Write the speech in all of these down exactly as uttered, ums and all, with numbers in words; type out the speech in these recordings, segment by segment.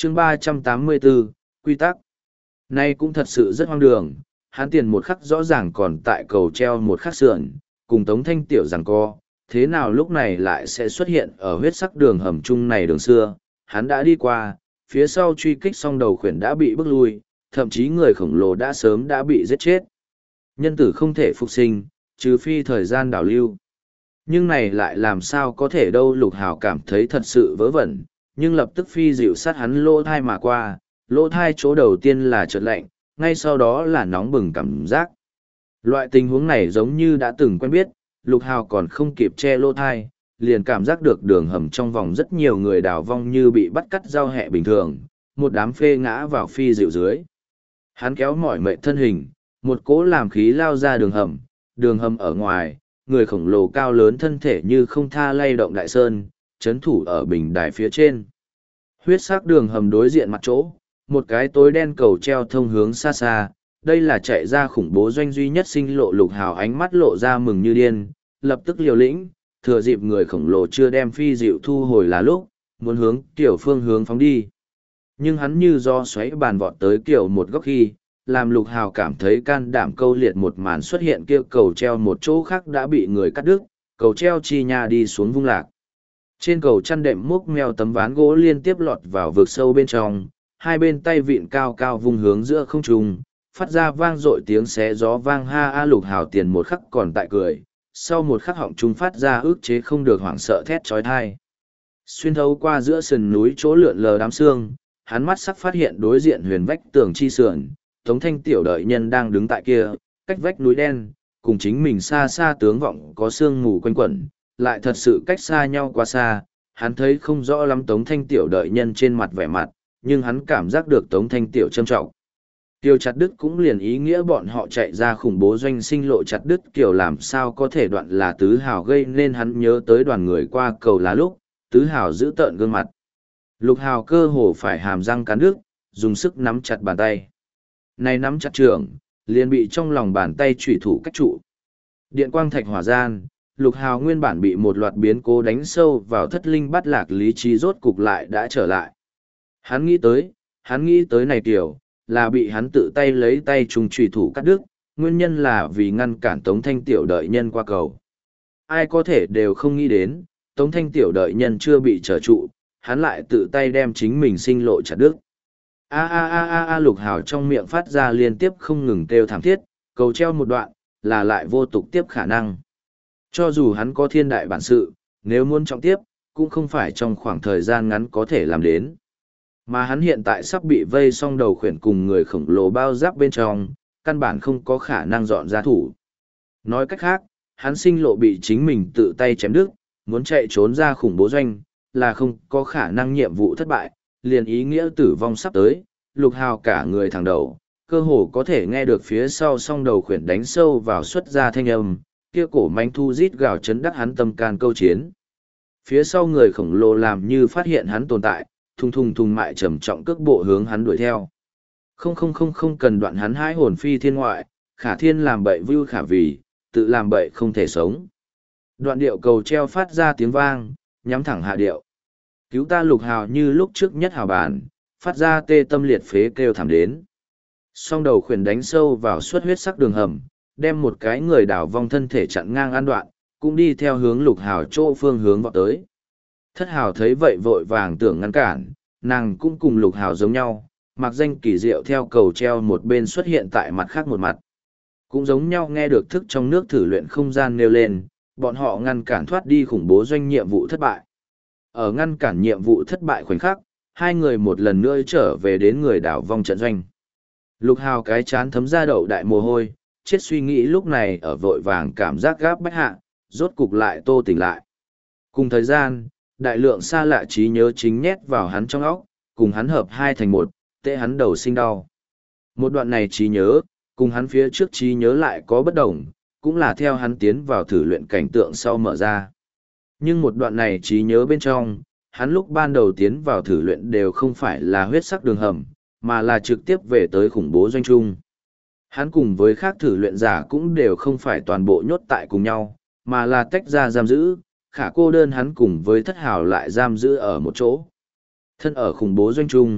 chương ba trăm tám mươi bốn, quy tắc. Nay cũng thật sự rất hoang đường, hắn tiền một khắc rõ ràng còn tại cầu treo một khắc sườn, cùng Tống Thanh Tiểu giằng co, thế nào lúc này lại sẽ xuất hiện ở huyết sắc đường hầm chung này đường xưa, hắn đã đi qua, phía sau truy kích xong đầu khuyển đã bị bước lui, thậm chí người khổng lồ đã sớm đã bị giết chết. Nhân tử không thể phục sinh, trừ phi thời gian đảo lưu. Nhưng này lại làm sao có thể đâu, Lục Hào cảm thấy thật sự vớ vẩn, nhưng lập tức phi dịu sát hắn lỗ thai mà qua, lỗ thai chỗ đầu tiên là chợt lạnh, ngay sau đó là nóng bừng cảm giác. Loại tình huống này giống như đã từng quen biết, Lục Hào còn không kịp che lỗ thai, liền cảm giác được đường hầm trong vòng rất nhiều người đào vong như bị bắt cắt rau hẹ bình thường, một đám phê ngã vào phi dịu dưới. Hắn kéo mỏi mệt thân hình, một cỗ làm khí lao ra đường hầm, đường hầm ở ngoài, người khổng lồ cao lớn thân thể như không tha lay động đại sơn, chấn thủ ở bình đài phía trên. Huyết sắc đường hầm đối diện mặt chỗ, một cái tối đen cầu treo thông hướng xa xa, đây là chạy ra khủng bố doanh duy nhất sinh lộ. Lục Hào ánh mắt lộ ra mừng như điên, lập tức liều lĩnh, thừa dịp người khổng lồ chưa đem phi dịu thu hồi là lúc, muốn hướng kiểu phương hướng phóng đi. Nhưng hắn như do xoáy bàn vọt tới kiểu một góc khi, làm Lục Hào cảm thấy can đảm câu liệt một màn xuất hiện, kia cầu treo một chỗ khác đã bị người cắt đứt, cầu treo chi nha đi xuống vung lạc. Trên cầu chăn đệm múc mèo tấm ván gỗ liên tiếp lọt vào vực sâu bên trong, hai bên tay vịn cao cao vung hướng giữa không trung, phát ra vang dội tiếng xé gió vang ha a. Lục Hào tiền một khắc còn tại cười, sau một khắc họng trung phát ra ức chế không được hoảng sợ thét trói thai. Xuyên thấu qua giữa sườn núi chỗ lượn lờ đám xương, hắn mắt sắc phát hiện đối diện huyền vách tường chi sườn, Tống Thanh Tiểu đợi nhân đang đứng tại kia, cách vách núi đen, cùng chính mình xa xa tướng vọng có sương mù quanh quẩn, lại thật sự cách xa nhau quá xa, hắn thấy không rõ lắm Tống Thanh Tiểu đợi nhân trên mặt vẻ mặt, nhưng hắn cảm giác được Tống Thanh Tiểu trâm trọng. Kiều chặt đứt cũng liền ý nghĩa bọn họ chạy ra khủng bố doanh sinh lộ chặt đứt, Kiều làm sao có thể đoạn là Tứ Hào gây nên hắn nhớ tới đoàn người qua cầu lá lúc, Tứ Hào giữ tợn gương mặt. Lục Hào cơ hồ phải hàm răng cắn đứt, dùng sức nắm chặt bàn tay. Này nắm chặt trường, liền bị trong lòng bàn tay chủy thủ cách trụ. Điện quang thạch hỏa gian, Lục Hào nguyên bản bị một loạt biến cố đánh sâu vào thất linh bắt lạc lý trí rốt cục lại đã trở lại. Hắn nghĩ tới, hắn nghĩ tới này Kiều, là bị hắn tự tay lấy tay trùng chủy thủ cắt đứt, nguyên nhân là vì ngăn cản Tống Thanh Tiểu đợi nhân qua cầu. Ai có thể đều không nghĩ đến, Tống Thanh Tiểu đợi nhân chưa bị trở trụ, hắn lại tự tay đem chính mình sinh lộ chặt đứt. A a a a a. Lục Hào trong miệng phát ra liên tiếp không ngừng kêu thảm thiết, cầu treo một đoạn, là lại vô tục tiếp khả năng. Cho dù hắn có thiên đại bản sự, nếu muốn trọng tiếp, cũng không phải trong khoảng thời gian ngắn có thể làm đến. Mà hắn hiện tại sắp bị vây xong đầu khuyển cùng người khổng lồ bao giáp bên trong, căn bản không có khả năng dọn ra thủ. Nói cách khác, hắn sinh lộ bị chính mình tự tay chém đứt, muốn chạy trốn ra khủng bố doanh, là không có khả năng, nhiệm vụ thất bại, liền ý nghĩa tử vong sắp tới. Lục Hào cả người thẳng đầu, cơ hồ có thể nghe được phía sau song đầu khuyển đánh sâu vào xuất ra thanh âm, kia cổ manh thu rít gào chấn đắc hắn tâm can câu chiến. Phía sau người khổng lồ làm như phát hiện hắn tồn tại, thùng thùng thùng mại trầm trọng cước bộ hướng hắn đuổi theo. Không không không không cần đoạn hắn hái hồn phi thiên ngoại, khả thiên làm bậy vưu khả vì, tự làm bậy không thể sống. Đoạn điệu cầu treo phát ra tiếng vang, nhắm thẳng hạ điệu. Cứu ta. Lục Hào như lúc trước nhất hào bản, phát ra tê tâm liệt phế kêu thảm đến. Song đầu khuyển đánh sâu vào suốt huyết sắc đường hầm, đem một cái người đảo vong thân thể chặn ngang an đoạn, cũng đi theo hướng Lục Hào chỗ phương hướng vọt tới. Thất Hào thấy vậy vội vàng tưởng ngăn cản, nàng cũng cùng Lục Hào giống nhau, mặc danh kỳ diệu theo cầu treo một bên xuất hiện tại mặt khác một mặt. Cũng giống nhau nghe được thức trong nước thử luyện không gian nêu lên, bọn họ ngăn cản thoát đi khủng bố doanh nhiệm vụ thất bại. Ở ngăn cản nhiệm vụ thất bại khoảnh khắc, hai người một lần nữa trở về đến người đảo vong trận doanh. Lục Hào cái chán thấm ra đậu đại mồ hôi, chết suy nghĩ lúc này ở vội vàng cảm giác gáp bách hạ, rốt cục lại tô tỉnh lại. Cùng thời gian, đại lượng xa lạ trí nhớ chính nhét vào hắn trong óc, cùng hắn hợp hai thành một, tệ hắn đầu sinh đau. Một đoạn này trí nhớ, cùng hắn phía trước trí nhớ lại có bất đồng, cũng là theo hắn tiến vào thử luyện cảnh tượng sau mở ra. Nhưng một đoạn này trí nhớ bên trong, hắn lúc ban đầu tiến vào thử luyện đều không phải là huyết sắc đường hầm, mà là trực tiếp về tới khủng bố doanh trung. Hắn cùng với khác thử luyện giả cũng đều không phải toàn bộ nhốt tại cùng nhau, mà là tách ra giam giữ, khả cô đơn hắn cùng với Thất Hào lại giam giữ ở một chỗ. Thân ở khủng bố doanh trung,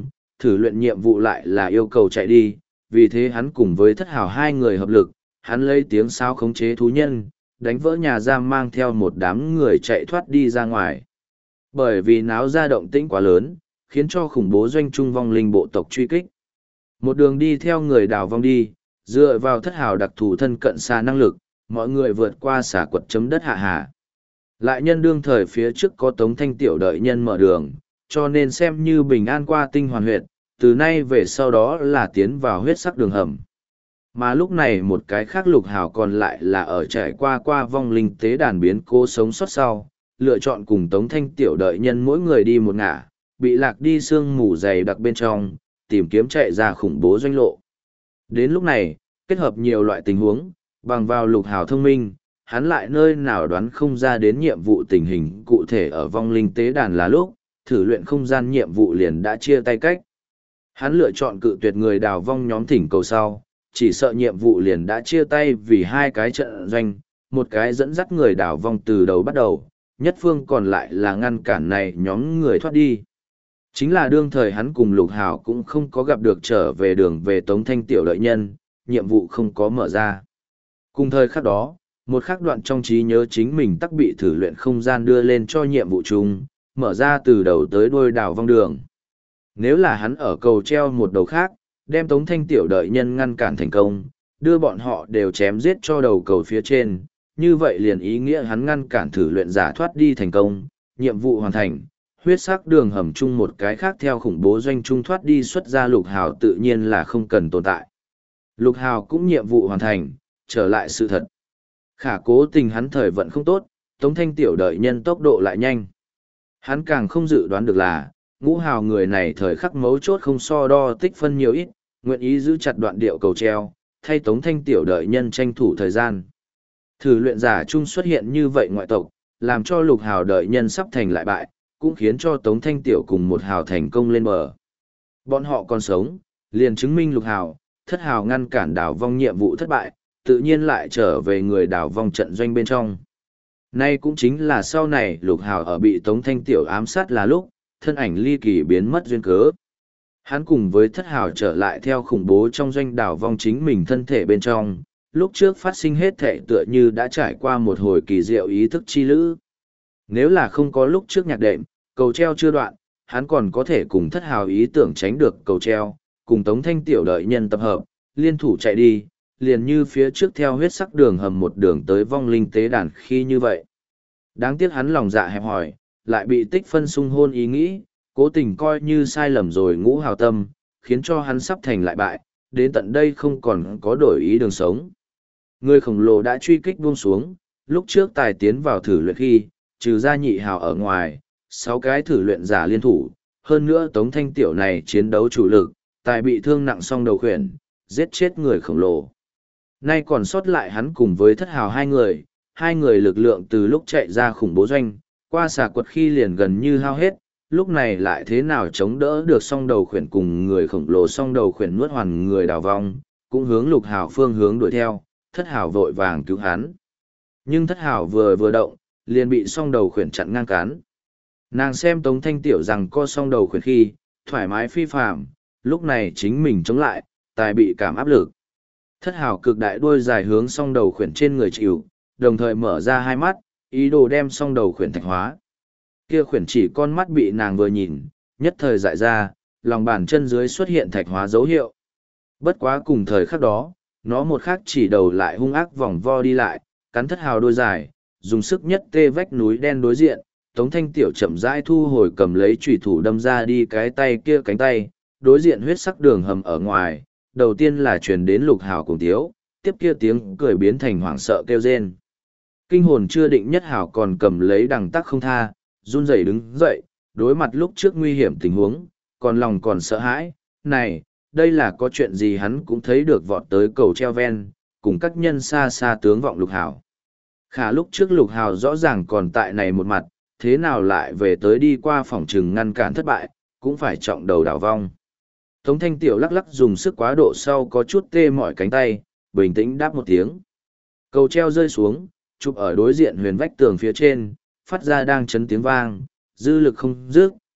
thử luyện nhiệm vụ lại là yêu cầu chạy đi, vì thế hắn cùng với thất hào hai người hợp lực, hắn lấy tiếng sáo khống chế thú nhân, đánh vỡ nhà giam mang theo một đám người chạy thoát đi ra ngoài. Bởi vì náo ra động tĩnh quá lớn, khiến cho khủng bố doanh trung vong linh bộ tộc truy kích. Một đường đi theo người đào vong đi, dựa vào thất hào đặc thù thân cận xa năng lực, mọi người vượt qua xả quật chấm đất hạ hà. Lại nhân đương thời phía trước có Tống Thanh Tiểu đợi nhân mở đường, cho nên xem như bình an qua tinh hoàn huyệt, từ nay về sau đó là tiến vào huyết sắc đường hầm. Mà lúc này một cái khác lục hào còn lại là ở trải qua qua vong linh tế đàn biến cố sống sót sau, lựa chọn cùng Tống Thanh Tiểu đợi nhân mỗi người đi một ngả, bị lạc đi sương mù dày đặc bên trong, tìm kiếm chạy ra khủng bố doanh lộ. Đến lúc này, kết hợp nhiều loại tình huống, bằng vào lục hào thông minh, hắn lại nơi nào đoán không ra đến nhiệm vụ tình hình cụ thể ở vong linh tế đàn là lúc, thử luyện không gian nhiệm vụ liền đã chia tay cách. Hắn lựa chọn cự tuyệt người đào vong nhóm thỉnh cầu sau, chỉ sợ nhiệm vụ liền đã chia tay vì hai cái trận doanh, một cái dẫn dắt người đào vong từ đầu bắt đầu, nhất phương còn lại là ngăn cản này nhóm người thoát đi. Chính là đương thời hắn cùng Lục Hào cũng không có gặp được trở về đường về Tống Thanh Tiểu đợi nhân, nhiệm vụ không có mở ra. Cùng thời khắc đó, một khắc đoạn trong trí nhớ chính mình tắc bị thử luyện không gian đưa lên cho nhiệm vụ chung, mở ra từ đầu tới đuôi đào vong đường. Nếu là hắn ở cầu treo một đầu khác, đem Tống Thanh Tiểu đợi nhân ngăn cản thành công, đưa bọn họ đều chém giết cho đầu cầu phía trên, như vậy liền ý nghĩa hắn ngăn cản thử luyện giả thoát đi thành công, nhiệm vụ hoàn thành, huyết sắc đường hầm chung một cái khác theo khủng bố doanh trung thoát đi xuất ra Lục Hào tự nhiên là không cần tồn tại. Lục Hào cũng nhiệm vụ hoàn thành, trở lại sự thật. Khả cố tình hắn thời vận không tốt, Tống Thanh Tiểu đợi nhân tốc độ lại nhanh. Hắn càng không dự đoán được là, Ngũ Hào người này thời khắc mấu chốt không so đo tích phân nhiều ít, nguyện ý giữ chặt đoạn điệu cầu treo, thay Tống Thanh Tiểu đợi nhân tranh thủ thời gian. Thử luyện giả chung xuất hiện như vậy ngoại tộc, làm cho Lục Hào đợi nhân sắp thành lại bại, cũng khiến cho Tống Thanh Tiểu cùng một hào thành công lên bờ. Bọn họ còn sống, liền chứng minh Lục Hào, thất hào ngăn cản đảo vong nhiệm vụ thất bại, tự nhiên lại trở về người đảo vong trận doanh bên trong. Nay cũng chính là sau này Lục Hào ở bị Tống Thanh Tiểu ám sát là lúc, thân ảnh ly kỳ biến mất duyên cớ. Hắn cùng với thất hào trở lại theo khủng bố trong doanh đảo vong chính mình thân thể bên trong, lúc trước phát sinh hết thể tựa như đã trải qua một hồi kỳ diệu ý thức chi lữ. Nếu là không có lúc trước nhạc đệm, cầu treo chưa đoạn, hắn còn có thể cùng thất hào ý tưởng tránh được cầu treo, cùng Tống Thanh Tiểu đợi nhân tập hợp, liên thủ chạy đi, liền như phía trước theo huyết sắc đường hầm một đường tới vong linh tế đàn khi như vậy. Đáng tiếc hắn lòng dạ hẹp hòi, lại bị tích phân sung hôn ý nghĩ, cố tình coi như sai lầm rồi Ngũ Hào tâm, khiến cho hắn sắp thành lại bại, đến tận đây không còn có đổi ý đường sống. Người khổng lồ đã truy kích buông xuống, lúc trước tài tiến vào thử luyện khi, trừ ra Nhị Hào ở ngoài, sáu cái thử luyện giả liên thủ, hơn nữa Tống Thanh Tiểu này chiến đấu chủ lực, tài bị thương nặng song đầu khuyển, giết chết người khổng lồ. Nay còn sót lại hắn cùng với thất hào hai người, hai người lực lượng từ lúc chạy ra khủng bố doanh, qua xà quật khi liền gần như hao hết, lúc này lại thế nào chống đỡ được song đầu khuyển cùng người khổng lồ song đầu khuyển nuốt hoàn người đào vong, cũng hướng Lục Hào phương hướng đuổi theo, thất hào vội vàng cứu hắn. Nhưng thất hào vừa vừa động, liền bị song đầu khuyển chặn ngang cán. Nàng xem Tống Thanh Tiểu rằng co song đầu khuyển khi, thoải mái phi phạm, lúc này chính mình chống lại, tài bị cảm áp lực. Thất hào cực đại đuôi dài hướng song đầu khuyển trên người chịu, đồng thời mở ra hai mắt, ý đồ đem song đầu khuyển thạch hóa. Kia khuyển chỉ con mắt bị nàng vừa nhìn, nhất thời dại ra, lòng bàn chân dưới xuất hiện thạch hóa dấu hiệu. Bất quá cùng thời khắc đó, nó một khắc chỉ đầu lại hung ác vòng vo đi lại, cắn thất hào đuôi dài, dùng sức nhất tê vách núi đen đối diện, Tống Thanh Tiểu chậm rãi thu hồi cầm lấy chủy thủ đâm ra đi cái tay kia cánh tay, đối diện huyết sắc đường hầm ở ngoài, đầu tiên là truyền đến Lục Hào cùng tiếu, tiếp kia tiếng cười biến thành hoảng sợ kêu rên. Kinh hồn chưa định nhất Hào còn cầm lấy đằng tắc không tha, run rẩy đứng dậy, đối mặt lúc trước nguy hiểm tình huống, còn lòng còn sợ hãi, này, đây là có chuyện gì hắn cũng thấy được vọt tới cầu treo ven, cùng các nhân xa xa tướng vọng Lục Hào. Khả lúc trước Lục Hào rõ ràng còn tại này một mặt, thế nào lại về tới đi qua phòng trừng ngăn cản thất bại, cũng phải trọng đầu đảo vong. Tống Thanh Tiểu lắc lắc dùng sức quá độ sau có chút tê mỏi cánh tay, bình tĩnh đáp một tiếng. Cầu treo rơi xuống, chụp ở đối diện huyền vách tường phía trên, phát ra đang chấn tiếng vang, dư lực không dứt,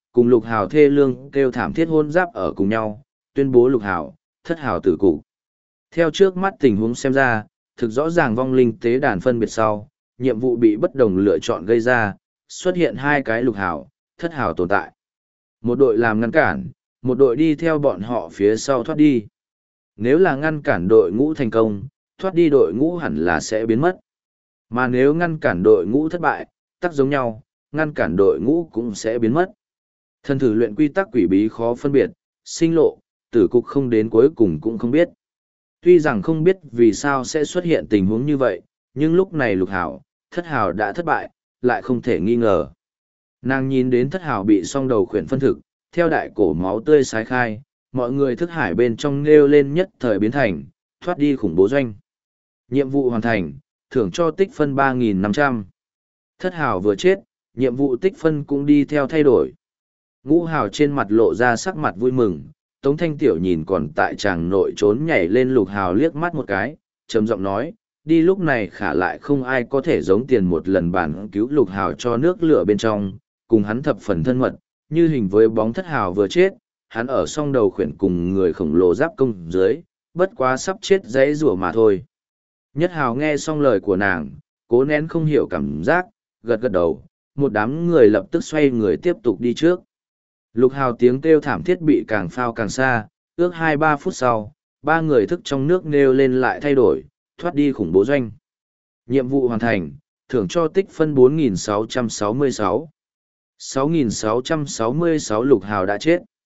cùng lục hào thê lương kêu thảm thiết hôn giáp ở cùng nhau, tuyên bố lục hào, thất hào tử cục. Theo trước mắt tình huống xem ra, thực rõ ràng vong linh tế đàn phân biệt sau, nhiệm vụ bị bất đồng lựa chọn gây ra, xuất hiện hai cái lục hào, thất hào tồn tại. Một đội làm ngăn cản, một đội đi theo bọn họ phía sau thoát đi. Nếu là ngăn cản đội ngũ thành công, thoát đi đội ngũ hẳn là sẽ biến mất. Mà nếu ngăn cản đội ngũ thất bại, tắc giống nhau, ngăn cản đội ngũ cũng sẽ biến mất. Thân thử luyện quy tắc quỷ bí khó phân biệt, sinh lộ, tử cục không đến cuối cùng cũng không biết. Tuy rằng không biết vì sao sẽ xuất hiện tình huống như vậy, nhưng lúc này lục hào, thất hào đã thất bại, lại không thể nghi ngờ. Nàng nhìn đến thất hào bị song đầu khuyển phân thực, theo đại cổ máu tươi sái khai, mọi người thức hải bên trong nêu lên nhất thời biến thành, thoát đi khủng bố doanh. Nhiệm vụ hoàn thành, thưởng cho tích phân ba nghìn năm trăm. Thất hào vừa chết, nhiệm vụ tích phân cũng đi theo thay đổi. Ngũ hào trên mặt lộ ra sắc mặt vui mừng, Tống Thanh Tiểu nhìn còn tại chàng nội trốn nhảy lên lục hào liếc mắt một cái, trầm giọng nói, đi lúc này khả lại không ai có thể giống tiền một lần bản cứu lục hào cho nước lửa bên trong, cùng hắn thập phần thân mật, như hình với bóng thất hào vừa chết, hắn ở song đầu khuyển cùng người khổng lồ giáp công dưới, bất quá sắp chết dãy rủa mà thôi. Nhất hào nghe xong lời của nàng, cố nén không hiểu cảm giác, gật gật đầu, một đám người lập tức xoay người tiếp tục đi trước. Lục hào tiếng kêu thảm thiết bị càng phao càng xa, ước hai ba phút sau, ba người thức trong nước nêu lên lại thay đổi, thoát đi khủng bố doanh. Nhiệm vụ hoàn thành, thưởng cho tích phân bốn nghìn sáu trăm sáu mươi sáu. sáu nghìn sáu trăm sáu mươi sáu lục hào đã chết.